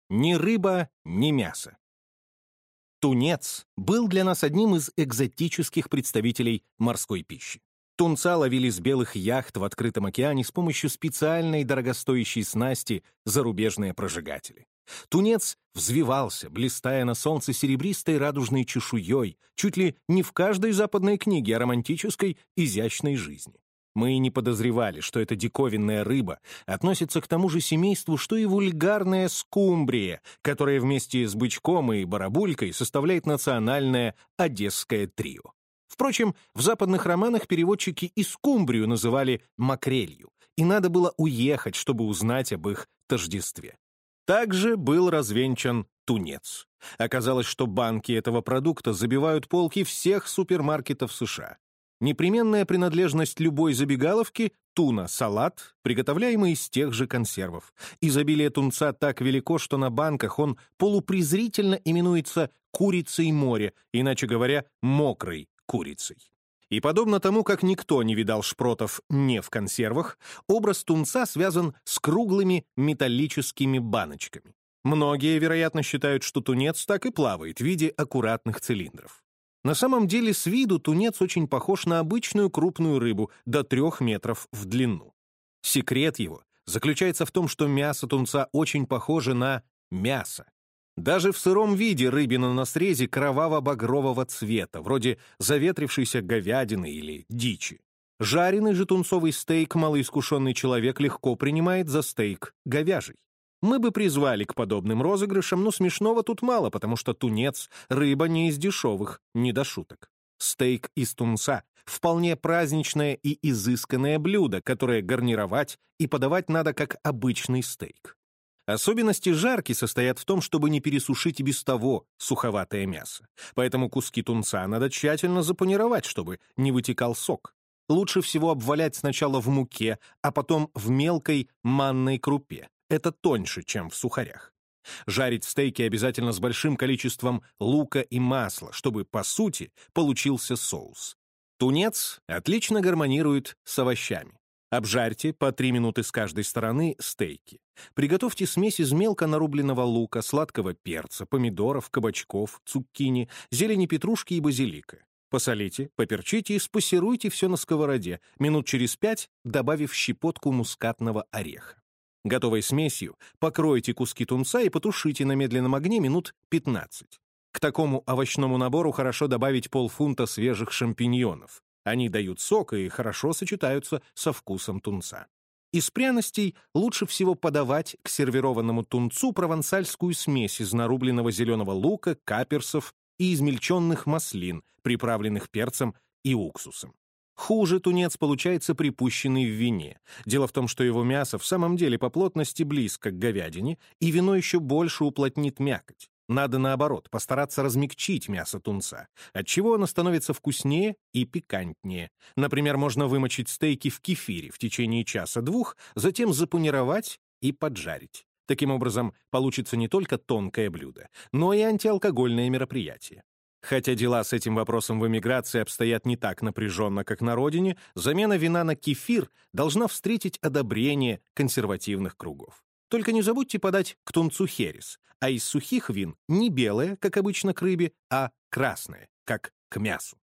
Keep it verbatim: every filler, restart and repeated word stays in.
Ни рыба, ни мясо. Тунец был для нас одним из экзотических представителей морской пищи. Тунца ловили с белых яхт в открытом океане с помощью специальной дорогостоящей снасти зарубежные прожигатели. Тунец взвивался, блистая на солнце серебристой радужной чешуей, чуть ли не в каждой западной книге о романтической, изящной жизни. Мы и не подозревали, что эта диковинная рыба относится к тому же семейству, что и вульгарная скумбрия, которая вместе с бычком и барабулькой составляет национальное одесское трио. Впрочем, в западных романах переводчики и скумбрию называли макрелью, и надо было уехать, чтобы узнать об их тождестве. Также был развенчан тунец. Оказалось, что банки этого продукта забивают полки всех супермаркетов США. Непременная принадлежность любой забегаловки — туна-салат, приготовляемый из тех же консервов. Изобилие тунца так велико, что на банках он полупрезрительно именуется «курицей моря», иначе говоря, «мокрой курицей». И подобно тому, как никто не видал шпротов не в консервах, образ тунца связан с круглыми металлическими баночками. Многие, вероятно, считают, что тунец так и плавает в виде аккуратных цилиндров. На самом деле, с виду тунец очень похож на обычную крупную рыбу до трех метров в длину. Секрет его заключается в том, что мясо тунца очень похоже на мясо. Даже в сыром виде рыбина на срезе кроваво-багрового цвета, вроде заветрившейся говядины или дичи. Жареный же тунцовый стейк малоискушенный человек легко принимает за стейк говяжий. Мы бы призвали к подобным розыгрышам, но смешного тут мало, потому что тунец — рыба не из дешевых, не до шуток. Стейк из тунца — вполне праздничное и изысканное блюдо, которое гарнировать и подавать надо как обычный стейк. Особенности жарки состоят в том, чтобы не пересушить и без того суховатое мясо. Поэтому куски тунца надо тщательно запанировать, чтобы не вытекал сок. Лучше всего обвалять сначала в муке, а потом в мелкой манной крупе. Это тоньше, чем в сухарях. Жарить стейки обязательно с большим количеством лука и масла, чтобы, по сути, получился соус. Тунец отлично гармонирует с овощами. Обжарьте по три минуты с каждой стороны стейки. Приготовьте смесь из мелко нарубленного лука, сладкого перца, помидоров, кабачков, цукини, зелени петрушки и базилика. Посолите, поперчите и спассеруйте все на сковороде, минут через пять добавив щепотку мускатного ореха. Готовой смесью покройте куски тунца и потушите на медленном огне минут пятнадцать. К такому овощному набору хорошо добавить полфунта свежих шампиньонов. Они дают сок и хорошо сочетаются со вкусом тунца. Из пряностей лучше всего подавать к сервированному тунцу провансальскую смесь из нарубленного зеленого лука, каперсов и измельченных маслин, приправленных перцем и уксусом. Хуже тунец получается припущенный в вине. Дело в том, что его мясо в самом деле по плотности близко к говядине, и вино еще больше уплотнит мякоть. Надо, наоборот, постараться размягчить мясо тунца, отчего оно становится вкуснее и пикантнее. Например, можно вымочить стейки в кефире в течение часа-двух, затем запанировать и поджарить. Таким образом, получится не только тонкое блюдо, но и антиалкогольное мероприятие. Хотя дела с этим вопросом в эмиграции обстоят не так напряженно, как на родине, замена вина на кефир должна встретить одобрение консервативных кругов. Только не забудьте подать к тунцу херес, а из сухих вин не белое, как обычно к рыбе, а красное, как к мясу.